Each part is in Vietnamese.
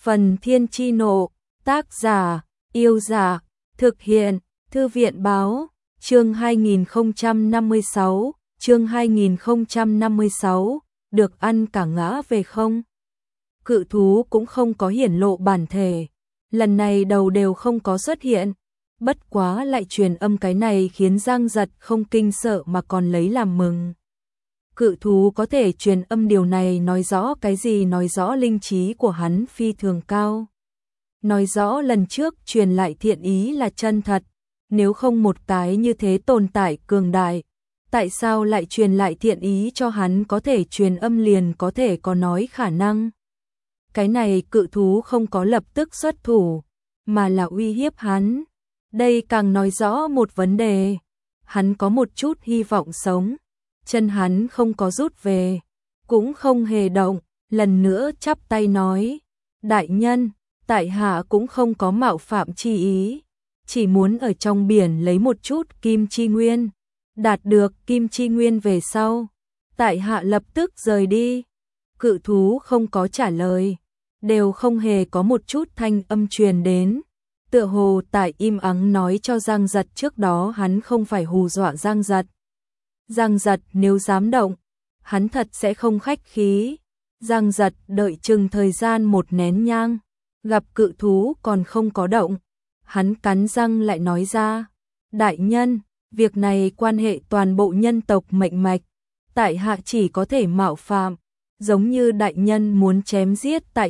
Phần Thiên Chi Nộ, tác giả, Yêu Giả, thực hiện, Thư viện báo, chương 2056, được ăn cả ngã về không? Cự thú cũng không có hiển lộ bản thể, lần này đầu đều không có xuất hiện, bất quá lại truyền âm, cái này khiến Giang Giật không kinh sợ mà còn lấy làm mừng. Cự thú có thể truyền âm, điều này nói rõ cái gì? Nói rõ linh trí của hắn phi thường cao. Nói rõ lần trước truyền lại thiện ý là chân thật, nếu không một cái như thế tồn tại cường đại, tại sao lại truyền lại thiện ý cho hắn? Có thể truyền âm liền có thể có nói khả năng. Cái này cự thú không có lập tức xuất thủ, mà là uy hiếp hắn. Đây càng nói rõ một vấn đề, hắn có một chút hy vọng sống. Chân hắn không có rút về, cũng không hề động, lần nữa chắp tay nói, đại nhân, tại hạ cũng không có mạo phạm chi ý, chỉ muốn ở trong biển lấy một chút kim chi nguyên, đạt được kim chi nguyên về sau, tại hạ lập tức rời đi. Cự thú không có trả lời, đều không hề có một chút thanh âm truyền đến, tựa hồ tại im ắng nói cho Giang Giật trước đó hắn không phải hù dọa Giang Giật. Giang Giật nếu dám động, hắn thật sẽ không khách khí. Giang Giật đợi chừng thời gian một nén nhang, gặp cự thú còn không có động, hắn cắn răng lại nói ra, đại nhân, việc này quan hệ toàn bộ nhân tộc mệnh mạch, tại hạ chỉ có thể mạo phạm, giống như đại nhân muốn chém giết tại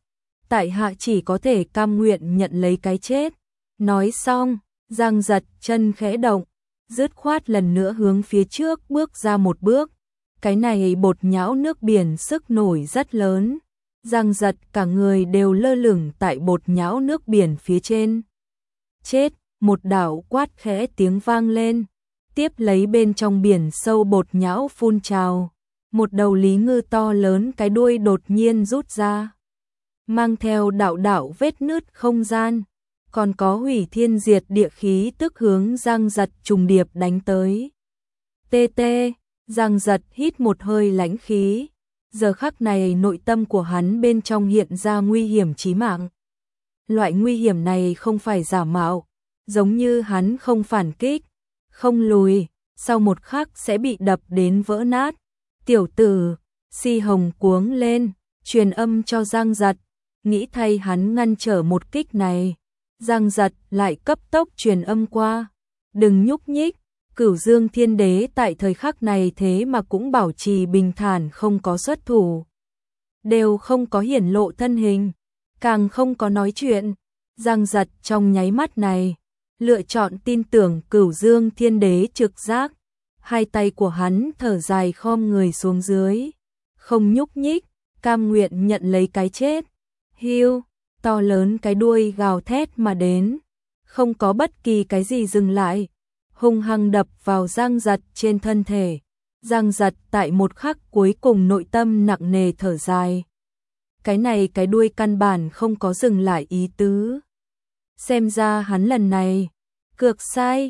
hạ chỉ có thể cam nguyện nhận lấy cái chết. Nói xong, Giang Giật chân khẽ động, dứt khoát lần nữa hướng phía trước bước ra một bước. Cái này bột nhão nước biển sức nổi rất lớn. Giang Giật cả người đều lơ lửng tại bột nhão nước biển phía trên. Chết, một đạo quát khẽ tiếng vang lên. Tiếp lấy bên trong biển sâu bột nhão phun trào. Một đầu lý ngư to lớn cái đuôi đột nhiên rút ra, mang theo đạo đạo vết nứt không gian. Còn có hủy thiên diệt địa khí tức hướng Giang Giật trùng điệp đánh tới. Tê tê, Giang Giật hít một hơi lãnh khí. Giờ khắc này nội tâm của hắn bên trong hiện ra nguy hiểm chí mạng. Loại nguy hiểm này không phải giả mạo, giống như hắn không phản kích, không lùi, sau một khắc sẽ bị đập đến vỡ nát. Tiểu tử, Si Hồng cuống lên, truyền âm cho Giang Giật, nghĩ thay hắn ngăn trở một kích này. Giang Giật lại cấp tốc truyền âm qua, đừng nhúc nhích. Cửu Dương Thiên Đế tại thời khắc này thế mà cũng bảo trì bình thản, không có xuất thủ, đều không có hiển lộ thân hình, càng không có nói chuyện. Giang Giật trong nháy mắt này lựa chọn tin tưởng Cửu Dương Thiên Đế trực giác, hai tay của hắn thở dài khom người xuống dưới, không nhúc nhích, cam nguyện nhận lấy cái chết. Hiu, to lớn cái đuôi gào thét mà đến, không có bất kỳ cái gì dừng lại, hung hăng đập vào Giang Giật trên thân thể. Giang Giật tại một khắc cuối cùng nội tâm nặng nề thở dài. Cái này cái đuôi căn bản không có dừng lại ý tứ. Xem ra hắn lần này cược sai.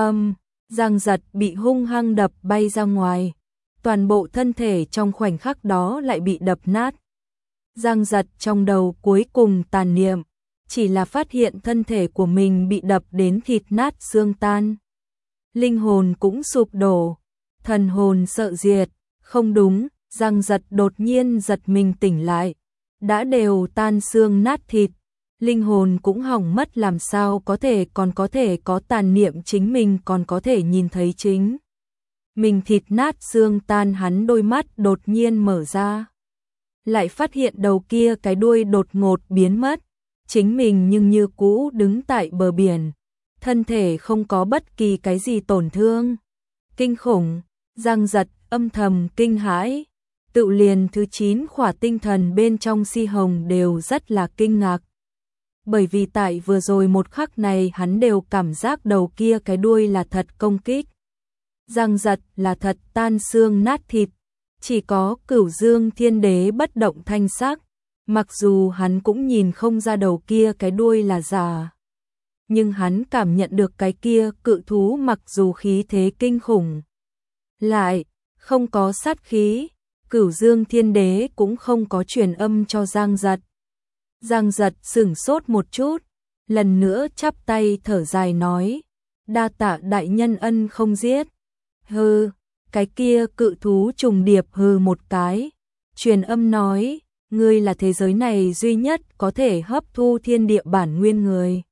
Giang Giật bị hung hăng đập bay ra ngoài, toàn bộ thân thể trong khoảnh khắc đó lại bị đập nát. Giang Giật trong đầu cuối cùng tàn niệm, chỉ là phát hiện thân thể của mình bị đập đến thịt nát xương tan. Linh hồn cũng sụp đổ, thần hồn sợ diệt. Không đúng, Giang Giật đột nhiên giật mình tỉnh lại, đã đều tan xương nát thịt, linh hồn cũng hỏng mất, làm sao có thể còn có thể có tàn niệm chính mình còn có thể nhìn thấy chính mình thịt nát xương tan. Hắn đôi mắt đột nhiên mở ra, lại phát hiện đầu kia cái đuôi đột ngột biến mất, chính mình nhưng như cũ đứng tại bờ biển, thân thể không có bất kỳ cái gì tổn thương. Kinh khủng, Giang Giật âm thầm kinh hãi, tự liền thứ 9 khỏa tinh thần bên trong Si Hồng đều rất là kinh ngạc. Bởi vì tại vừa rồi một khắc này hắn đều cảm giác đầu kia cái đuôi là thật công kích. Giang Giật là thật tan xương nát thịt, chỉ có Cửu Dương Thiên Đế bất động thanh sắc, mặc dù hắn cũng nhìn không ra đầu kia cái đuôi là giả. Nhưng hắn cảm nhận được cái kia cự thú mặc dù khí thế kinh khủng, lại không có sát khí. Cửu Dương Thiên Đế cũng không có truyền âm cho Giang Giật. Giang Giật sửng sốt một chút, lần nữa chắp tay thở dài nói, đa tạ đại nhân ân không giết. Hừ, cái kia cự thú trùng điệp hừ một cái, truyền âm nói, ngươi là thế giới này duy nhất có thể hấp thu thiên địa bản nguyên người.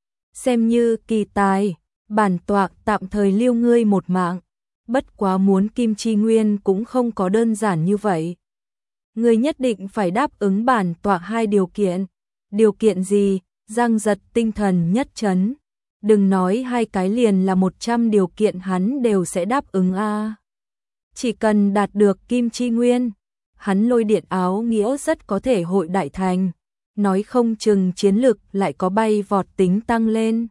Xem như kỳ tài, bản tọa tạm thời lưu ngươi một mạng, bất quá muốn kim chi nguyên cũng không có đơn giản như vậy. Ngươi nhất định phải đáp ứng bản tọa 2 điều kiện. Điều kiện gì? Giang Giật tinh thần nhất chấn. Đừng nói 2 cái liền là 100 điều kiện hắn đều sẽ đáp ứng a. Chỉ cần đạt được kim chi nguyên, hắn Lôi Điện áo nghĩa rất có thể hội đại thành, nói không chừng chiến lực lại có bay vọt tính tăng lên.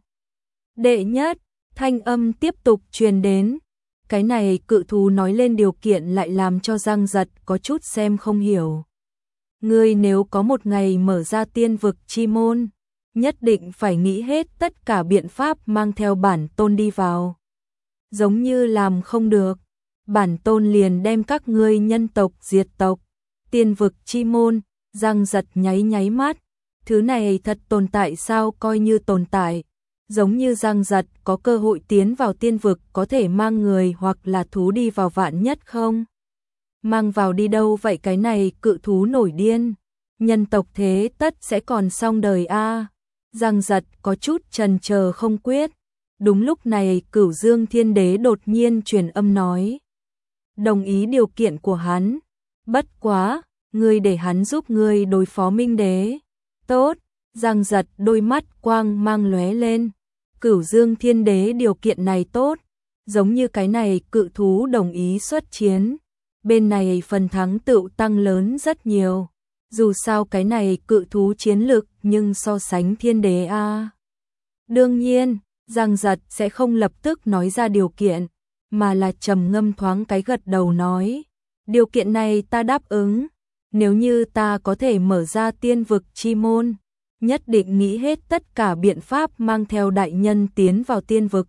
Đệ nhất, thanh âm tiếp tục truyền đến. Cái này cự thú nói lên điều kiện lại làm cho Giang Giật có chút xem không hiểu. Ngươi nếu có một ngày mở ra tiên vực chi môn, nhất định phải nghĩ hết tất cả biện pháp mang theo bản tôn đi vào. Giống như làm không được, bản tôn liền đem các ngươi nhân tộc diệt tộc. Tiên vực chi môn, Giang Giật nháy mắt, thứ này thật tồn tại sao? Coi như tồn tại, giống như Giang Giật có cơ hội tiến vào tiên vực có thể mang người hoặc là thú đi vào vạn nhất không? Mang vào đi đâu vậy? Cái này cự thú nổi điên, nhân tộc thế tất sẽ còn xong đời a. Giang Giật có chút chần chờ không quyết. Đúng lúc này Cửu Dương Thiên Đế đột nhiên truyền âm nói, đồng ý điều kiện của hắn, bất quá, ngươi để hắn giúp ngươi đối phó Minh Đế. Tốt. Giang Giật đôi mắt quang mang lóe lên. Cửu Dương Thiên Đế điều kiện này tốt, giống như cái này cự thú đồng ý xuất chiến, bên này phần thắng tựu tăng lớn rất nhiều. Dù sao cái này cự thú chiến lực nhưng so sánh Thiên Đế a. Đương nhiên, Giang Giật sẽ không lập tức nói ra điều kiện, mà là trầm ngâm thoáng cái gật đầu nói, điều kiện này ta đáp ứng, nếu như ta có thể mở ra tiên vực chi môn, nhất định nghĩ hết tất cả biện pháp mang theo đại nhân tiến vào tiên vực.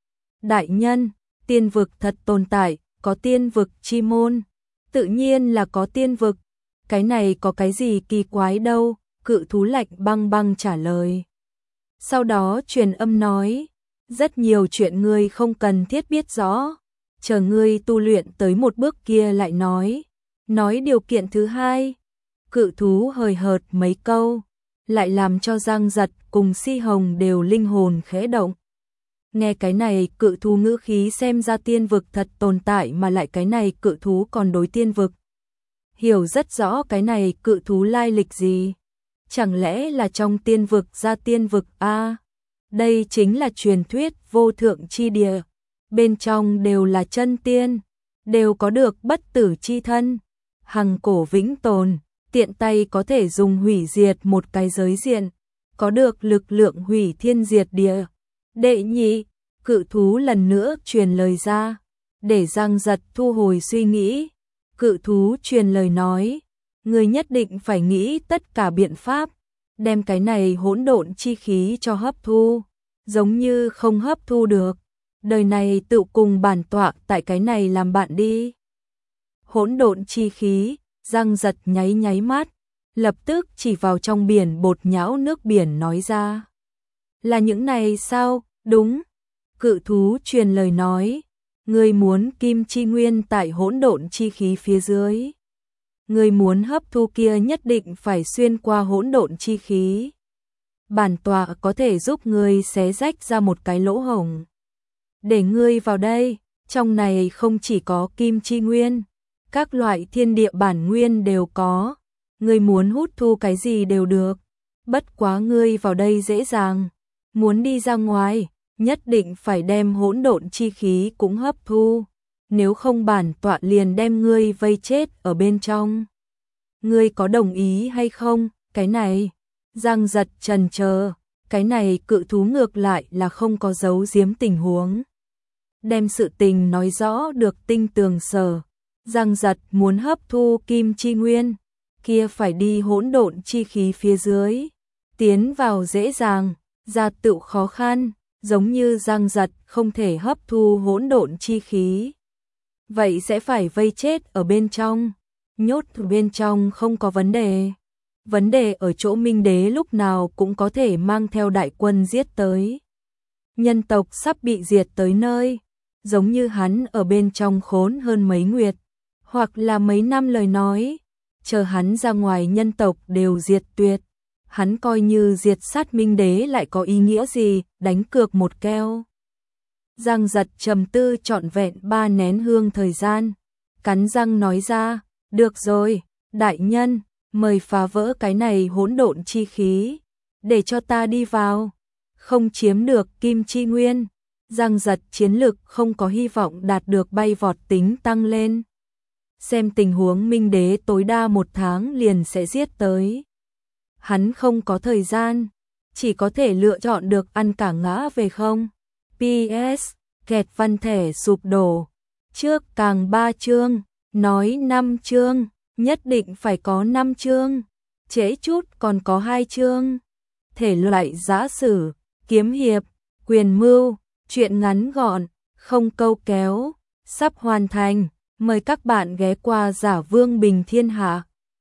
Đại nhân, tiên vực thật tồn tại, có tiên vực chi môn, tự nhiên là có tiên vực, cái này có cái gì kỳ quái đâu? Cự thú lạnh băng băng trả lời. Sau đó truyền âm nói, rất nhiều chuyện ngươi không cần thiết biết rõ, chờ ngươi tu luyện tới một bước kia lại nói. Nói điều kiện thứ 2, cự thú hời hợt mấy câu, lại làm cho Giang Giật cùng Si Hồng đều linh hồn khẽ động. Nghe cái này cự thú ngữ khí xem ra tiên vực thật tồn tại mà lại cái này cự thú còn đối tiên vực. Hiểu rất rõ cái này cự thú lai lịch gì. Chẳng lẽ là trong tiên vực ra tiên vực a? Đây chính là truyền thuyết vô thượng chi địa. Bên trong đều là chân tiên, đều có được bất tử chi thân, hằng cổ vĩnh tồn, tiện tay có thể dùng hủy diệt một cái giới diện, có được lực lượng hủy thiên diệt địa. Đệ nhị, cự thú lần nữa truyền lời ra, để Giang Giật thu hồi suy nghĩ. Cự thú truyền lời nói, người nhất định phải nghĩ tất cả biện pháp, đem cái này hỗn độn chi khí cho hấp thu, giống như không hấp thu được, đời này tự cùng bản tọa tại cái này làm bạn đi. Hỗn độn chi khí, Giang Giật nháy mắt, lập tức chỉ vào trong biển bột nhão nước biển nói ra. Là những này sao? Đúng. Cự thú truyền lời nói, ngươi muốn kim chi nguyên tại hỗn độn chi khí phía dưới. Ngươi muốn hấp thu kia nhất định phải xuyên qua hỗn độn chi khí. Bản tọa có thể giúp ngươi xé rách ra một cái lỗ hổng. Để ngươi vào đây, trong này không chỉ có kim chi nguyên, các loại thiên địa bản nguyên đều có. Ngươi muốn hút thu cái gì đều được. Bất quá ngươi vào đây dễ dàng, muốn đi ra ngoài, nhất định phải đem hỗn độn chi khí cũng hấp thu, nếu không bản tọa liền đem ngươi vây chết ở bên trong. Ngươi có đồng ý hay không? Cái này, Giang Giật chần chờ, cái này cự thú ngược lại là không có giấu giếm tình huống. Đem sự tình nói rõ được tinh tường sở. Giang Giật muốn hấp thu kim chi nguyên, kia phải đi hỗn độn chi khí phía dưới, tiến vào dễ dàng, ra tựu khó khăn, giống như Giang Giật không thể hấp thu hỗn độn chi khí. Vậy sẽ phải vây chết ở bên trong, nhốt ở bên trong không có vấn đề. Vấn đề ở chỗ Minh Đế lúc nào cũng có thể mang theo đại quân giết tới. Nhân tộc sắp bị diệt tới nơi, giống như hắn ở bên trong khốn hơn mấy nguyệt, hoặc là mấy năm lời nói, chờ hắn ra ngoài nhân tộc đều diệt tuyệt. Hắn coi như diệt sát Minh Đế lại có ý nghĩa gì, đánh cược một keo. Giang Giật trầm tư trọn vẹn 3 nén hương thời gian, cắn răng nói ra, được rồi, đại nhân, mời phá vỡ cái này hỗn độn chi khí, để cho ta đi vào, không chiếm được kim chi nguyên. Giang Giật chiến lực không có hy vọng đạt được bay vọt tính tăng lên. Xem tình huống Minh Đế tối đa 1 tháng liền sẽ giết tới. Hắn không có thời gian, chỉ có thể lựa chọn được ăn cả ngã về không. PS, kẹt văn thể sụp đổ. Trước càng 3 chương, nói 5 chương, nhất định phải có 5 chương. Trễ chút còn có 2 chương. Thể loại giã sử, kiếm hiệp, quyền mưu, truyện ngắn gọn, không câu kéo, sắp hoàn thành. Mời các bạn ghé qua Giả Vương Bình Thiên Hạ.